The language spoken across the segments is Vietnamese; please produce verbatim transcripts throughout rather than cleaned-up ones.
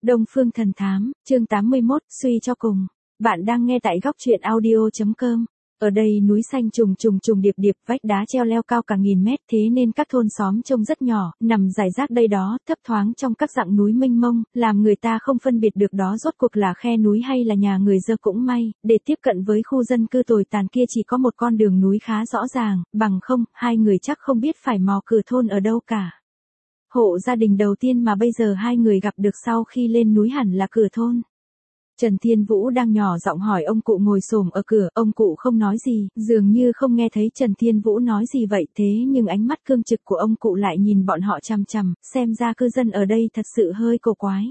Đông Phương Thần Thám, chương tám mươi mốt, suy cho cùng. Bạn đang nghe tại góc truyện audio chấm com. Ở đây núi xanh trùng trùng trùng điệp điệp, vách đá treo leo cao cả nghìn mét, thế nên các thôn xóm trông rất nhỏ, nằm rải rác đây đó, thấp thoáng trong các dặng núi mênh mông, làm người ta không phân biệt được đó rốt cuộc là khe núi hay là nhà người Dơ. Cũng may, để tiếp cận với khu dân cư tồi tàn kia chỉ có một con đường núi khá rõ ràng, bằng không, hai người chắc không biết phải mò cửa thôn ở đâu cả. Hộ gia đình đầu tiên mà bây giờ hai người gặp được sau khi lên núi hẳn là cửa thôn. Trần Thiên Vũ đang nhỏ giọng hỏi ông cụ ngồi xổm ở cửa, ông cụ không nói gì, dường như không nghe thấy Trần Thiên Vũ nói gì vậy, thế nhưng ánh mắt cương trực của ông cụ lại nhìn bọn họ chằm chằm, xem ra cư dân ở đây thật sự hơi cổ quái.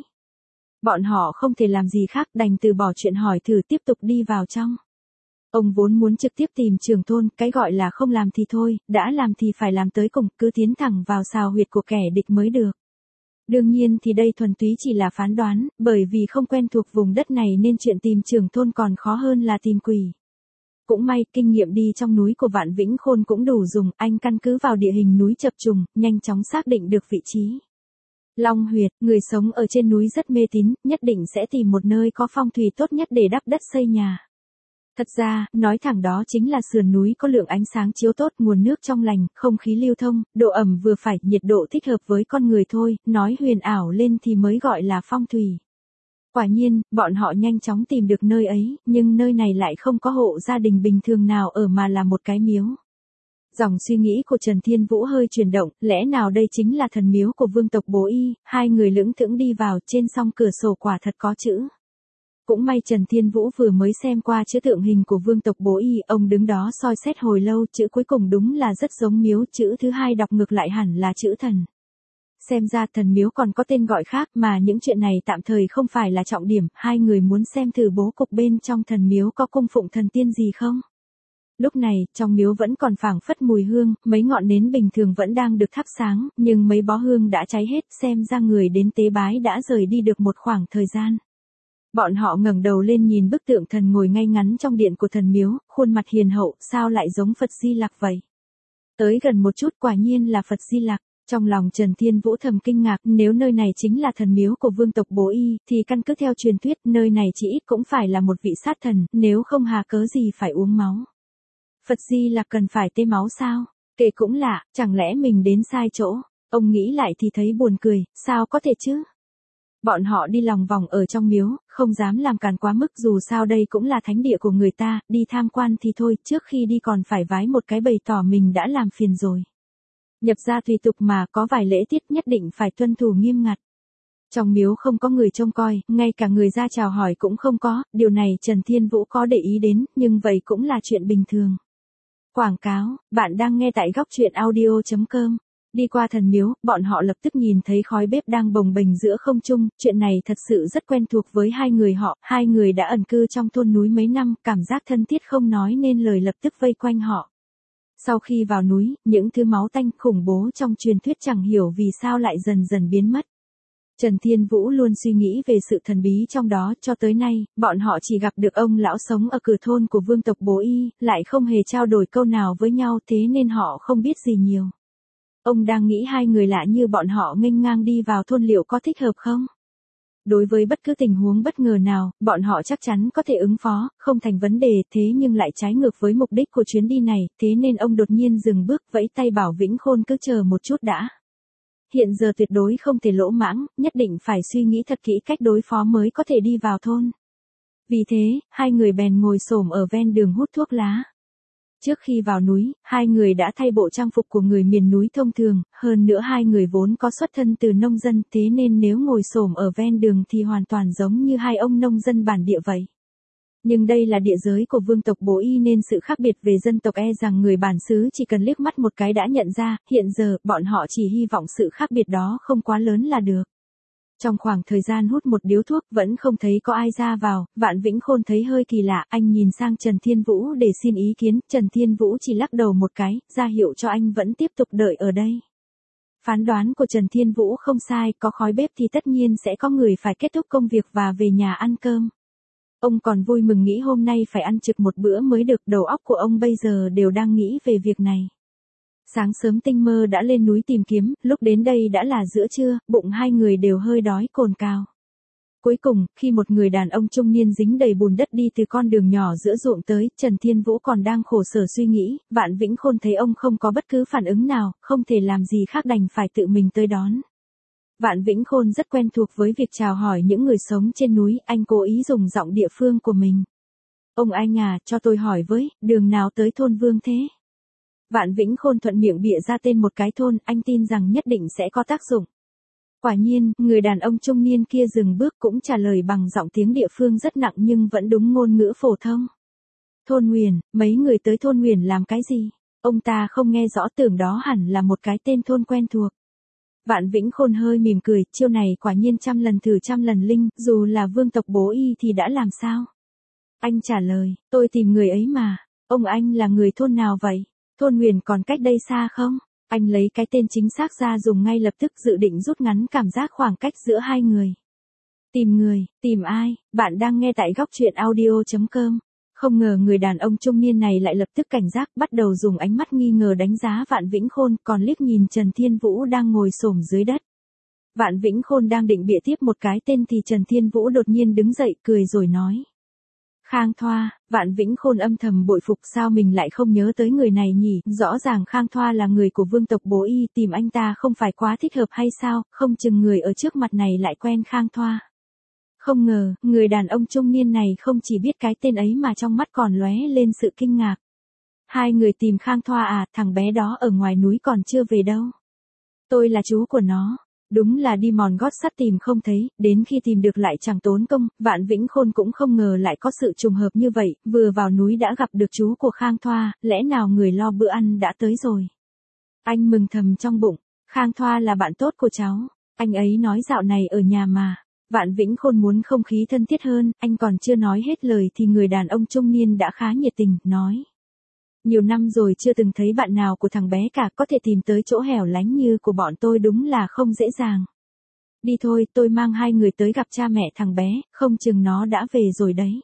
Bọn họ không thể làm gì khác, đành từ bỏ chuyện hỏi thử tiếp tục đi vào trong. Ông vốn muốn trực tiếp tìm trưởng thôn, cái gọi là không làm thì thôi, đã làm thì phải làm tới cùng, cứ tiến thẳng vào xào huyệt của kẻ địch mới được. Đương nhiên thì đây thuần túy chỉ là phán đoán, bởi vì không quen thuộc vùng đất này nên chuyện tìm trưởng thôn còn khó hơn là tìm quỷ. Cũng may, kinh nghiệm đi trong núi của Vạn Vĩnh Khôn cũng đủ dùng, anh căn cứ vào địa hình núi chập trùng, nhanh chóng xác định được vị trí. Long huyệt, người sống ở trên núi rất mê tín, nhất định sẽ tìm một nơi có phong thủy tốt nhất để đắp đất xây nhà. Thật ra, nói thẳng đó chính là sườn núi có lượng ánh sáng chiếu tốt, nguồn nước trong lành, không khí lưu thông, độ ẩm vừa phải, nhiệt độ thích hợp với con người thôi, nói huyền ảo lên thì mới gọi là phong thủy. Quả nhiên, bọn họ nhanh chóng tìm được nơi ấy, nhưng nơi này lại không có hộ gia đình bình thường nào ở mà là một cái miếu. Dòng suy nghĩ của Trần Thiên Vũ hơi chuyển động, lẽ nào đây chính là thần miếu của vương tộc Bố Y, hai người lững thững đi vào, trên song cửa sổ quả thật có chữ. Cũng may Trần Thiên Vũ vừa mới xem qua chữ tượng hình của vương tộc Bố Y, ông đứng đó soi xét hồi lâu, chữ cuối cùng đúng là rất giống miếu, chữ thứ hai đọc ngược lại hẳn là chữ thần. Xem ra thần miếu còn có tên gọi khác mà những chuyện này tạm thời không phải là trọng điểm, hai người muốn xem thử bố cục bên trong thần miếu có cung phụng thần tiên gì không. Lúc này, trong miếu vẫn còn phảng phất mùi hương, mấy ngọn nến bình thường vẫn đang được thắp sáng, nhưng mấy bó hương đã cháy hết, xem ra người đến tế bái đã rời đi được một khoảng thời gian. Bọn họ ngẩng đầu lên nhìn bức tượng thần ngồi ngay ngắn trong điện của thần miếu, khuôn mặt hiền hậu, sao lại giống Phật Di Lặc vậy? Tới gần một chút quả nhiên là Phật Di Lặc, trong lòng Trần Thiên Vũ thầm kinh ngạc, nếu nơi này chính là thần miếu của vương tộc Bố Y, thì căn cứ theo truyền thuyết, nơi này chỉ ít cũng phải là một vị sát thần, nếu không hà cớ gì phải uống máu. Phật Di Lặc cần phải tê máu sao? Kể cũng lạ, chẳng lẽ mình đến sai chỗ? Ông nghĩ lại thì thấy buồn cười, sao có thể chứ? Bọn họ đi lòng vòng ở trong miếu, không dám làm càn quá mức, dù sao đây cũng là thánh địa của người ta, đi tham quan thì thôi, trước khi đi còn phải vái một cái bày tỏ mình đã làm phiền rồi. Nhập gia tùy tục mà, có vài lễ tiết nhất định phải tuân thủ nghiêm ngặt. Trong miếu không có người trông coi, ngay cả người ra chào hỏi cũng không có, điều này Trần Thiên Vũ có để ý đến, nhưng vậy cũng là chuyện bình thường. Quảng cáo, bạn đang nghe tại góc truyện audio chấm com. Đi qua thần miếu, bọn họ lập tức nhìn thấy khói bếp đang bồng bềnh giữa không trung, chuyện này thật sự rất quen thuộc với hai người họ, hai người đã ẩn cư trong thôn núi mấy năm, cảm giác thân thiết không nói nên lời lập tức vây quanh họ. Sau khi vào núi, những thứ máu tanh khủng bố trong truyền thuyết chẳng hiểu vì sao lại dần dần biến mất. Trần Thiên Vũ luôn suy nghĩ về sự thần bí trong đó, cho tới nay, bọn họ chỉ gặp được ông lão sống ở cửa thôn của vương tộc Bố Y, lại không hề trao đổi câu nào với nhau, thế nên họ không biết gì nhiều. Ông đang nghĩ hai người lạ như bọn họ nghênh ngang đi vào thôn liệu có thích hợp không? Đối với bất cứ tình huống bất ngờ nào, bọn họ chắc chắn có thể ứng phó, không thành vấn đề, thế nhưng lại trái ngược với mục đích của chuyến đi này, thế nên ông đột nhiên dừng bước, vẫy tay bảo Vĩnh Khôn cứ chờ một chút đã. Hiện giờ tuyệt đối không thể lỗ mãng, nhất định phải suy nghĩ thật kỹ cách đối phó mới có thể đi vào thôn. Vì thế, hai người bèn ngồi xổm ở ven đường hút thuốc lá. Trước khi vào núi, hai người đã thay bộ trang phục của người miền núi thông thường, hơn nữa hai người vốn có xuất thân từ nông dân, thế nên nếu ngồi xổm ở ven đường thì hoàn toàn giống như hai ông nông dân bản địa vậy. Nhưng đây là địa giới của vương tộc Bố Y nên sự khác biệt về dân tộc e rằng người bản xứ chỉ cần liếc mắt một cái đã nhận ra, hiện giờ, bọn họ chỉ hy vọng sự khác biệt đó không quá lớn là được. Trong khoảng thời gian hút một điếu thuốc vẫn không thấy có ai ra vào, Vạn Vĩnh Khôn thấy hơi kỳ lạ, anh nhìn sang Trần Thiên Vũ để xin ý kiến, Trần Thiên Vũ chỉ lắc đầu một cái, ra hiệu cho anh vẫn tiếp tục đợi ở đây. Phán đoán của Trần Thiên Vũ không sai, có khói bếp thì tất nhiên sẽ có người phải kết thúc công việc và về nhà ăn cơm. Ông còn vui mừng nghĩ hôm nay phải ăn trực một bữa mới được, đầu óc của ông bây giờ đều đang nghĩ về việc này. Sáng sớm tinh mơ đã lên núi tìm kiếm, lúc đến đây đã là giữa trưa, bụng hai người đều hơi đói cồn cào. Cuối cùng, khi một người đàn ông trung niên dính đầy bùn đất đi từ con đường nhỏ giữa ruộng tới, Trần Thiên Vũ còn đang khổ sở suy nghĩ, Vạn Vĩnh Khôn thấy ông không có bất cứ phản ứng nào, không thể làm gì khác đành phải tự mình tới đón. Vạn Vĩnh Khôn rất quen thuộc với việc chào hỏi những người sống trên núi, anh cố ý dùng giọng địa phương của mình. Ông anh à, cho tôi hỏi với, đường nào tới thôn Vương thế? Vạn Vĩnh Khôn thuận miệng bịa ra tên một cái thôn, anh tin rằng nhất định sẽ có tác dụng. Quả nhiên, người đàn ông trung niên kia dừng bước cũng trả lời bằng giọng tiếng địa phương rất nặng nhưng vẫn đúng ngôn ngữ phổ thông. Thôn Nguyền, mấy người tới thôn Nguyền làm cái gì? Ông ta không nghe rõ, tưởng đó hẳn là một cái tên thôn quen thuộc. Vạn Vĩnh Khôn hơi mỉm cười, chiêu này quả nhiên trăm lần thử trăm lần linh, dù là vương tộc bố y thì đã làm sao? Anh trả lời, tôi tìm người ấy mà. Ông anh là người thôn nào vậy? Thôn Nguyền còn cách đây xa không? Anh lấy cái tên chính xác ra dùng ngay lập tức, dự định rút ngắn cảm giác khoảng cách giữa hai người. Tìm người, tìm ai? Bạn đang nghe tại góc truyện audio chấm com. Không ngờ người đàn ông trung niên này lại lập tức cảnh giác, bắt đầu dùng ánh mắt nghi ngờ đánh giá Vạn Vĩnh Khôn, còn liếc nhìn Trần Thiên Vũ đang ngồi xổm dưới đất. Vạn Vĩnh Khôn đang định bịa tiếp một cái tên thì Trần Thiên Vũ đột nhiên đứng dậy cười rồi nói. Khang Thoa. Vạn Vĩnh Khôn âm thầm bội phục, sao mình lại không nhớ tới người này nhỉ, rõ ràng Khang Thoa là người của vương tộc bố y, tìm anh ta không phải quá thích hợp hay sao, không chừng người ở trước mặt này lại quen Khang Thoa. Không ngờ, người đàn ông trung niên này không chỉ biết cái tên ấy mà trong mắt còn lóe lên sự kinh ngạc. Hai người tìm Khang Thoa à, thằng bé đó ở ngoài núi còn chưa về đâu. Tôi là chú của nó. Đúng là đi mòn gót sắt tìm không thấy, đến khi tìm được lại chẳng tốn công. Vạn Vĩnh Khôn cũng không ngờ lại có sự trùng hợp như vậy, vừa vào núi đã gặp được chú của Khang Thoa, lẽ nào người lo bữa ăn đã tới rồi. Anh mừng thầm trong bụng, Khang Thoa là bạn tốt của cháu, anh ấy nói dạo này ở nhà mà. Vạn Vĩnh Khôn muốn không khí thân thiết hơn, anh còn chưa nói hết lời thì người đàn ông trung niên đã khá nhiệt tình, nói. Nhiều năm rồi chưa từng thấy bạn nào của thằng bé cả, có thể tìm tới chỗ hẻo lánh như của bọn tôi đúng là không dễ dàng. Đi thôi, tôi mang hai người tới gặp cha mẹ thằng bé, không chừng nó đã về rồi đấy.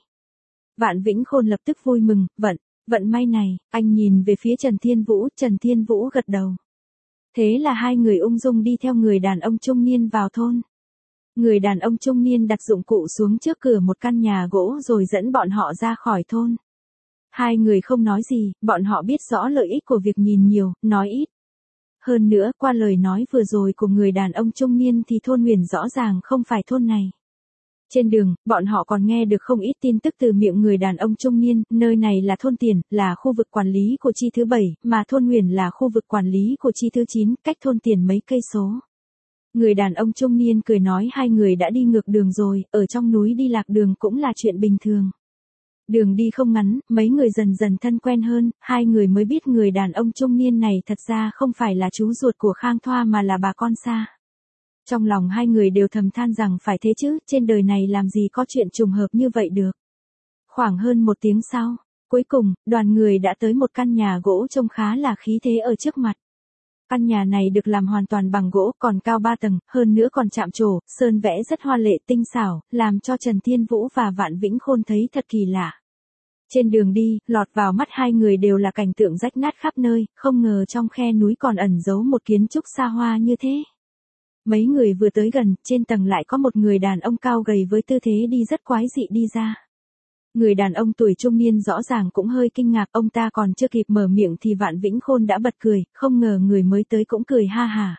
Vạn Vĩnh Khôn lập tức vui mừng, vận, vận may này, anh nhìn về phía Trần Thiên Vũ, Trần Thiên Vũ gật đầu. Thế là hai người ung dung đi theo người đàn ông trung niên vào thôn. Người đàn ông trung niên đặt dụng cụ xuống trước cửa một căn nhà gỗ rồi dẫn bọn họ ra khỏi thôn. Hai người không nói gì, bọn họ biết rõ lợi ích của việc nhìn nhiều, nói ít. Hơn nữa, qua lời nói vừa rồi của người đàn ông trung niên thì thôn Nguyền rõ ràng không phải thôn này. Trên đường, bọn họ còn nghe được không ít tin tức từ miệng người đàn ông trung niên, nơi này là thôn Tiền, là khu vực quản lý của chi thứ bảy, mà thôn Nguyền là khu vực quản lý của chi thứ chín, cách thôn Tiền mấy cây số. Người đàn ông trung niên cười nói hai người đã đi ngược đường rồi, ở trong núi đi lạc đường cũng là chuyện bình thường. Đường đi không ngắn, mấy người dần dần thân quen hơn, hai người mới biết người đàn ông trung niên này thật ra không phải là chú ruột của Khang Thoa mà là bà con xa. Trong lòng hai người đều thầm than rằng phải thế chứ, trên đời này làm gì có chuyện trùng hợp như vậy được. Khoảng hơn một tiếng sau, cuối cùng, đoàn người đã tới một căn nhà gỗ trông khá là khí thế ở trước mặt. Căn nhà này được làm hoàn toàn bằng gỗ, còn cao ba tầng, hơn nữa còn chạm trổ, sơn vẽ rất hoa lệ tinh xảo, làm cho Trần Thiên Vũ và Vạn Vĩnh Khôn thấy thật kỳ lạ. Trên đường đi, lọt vào mắt hai người đều là cảnh tượng rách nát khắp nơi, không ngờ trong khe núi còn ẩn giấu một kiến trúc xa hoa như thế. Mấy người vừa tới gần, trên tầng lại có một người đàn ông cao gầy với tư thế đi rất quái dị đi ra. Người đàn ông tuổi trung niên rõ ràng cũng hơi kinh ngạc, ông ta còn chưa kịp mở miệng thì Vạn Vĩnh Khôn đã bật cười, không ngờ người mới tới cũng cười ha hả.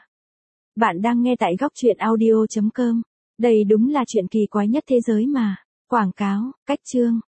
Bạn đang nghe tại góc truyện audio chấm com. Đây đúng là chuyện kỳ quái nhất thế giới mà. Quảng cáo, cách chương.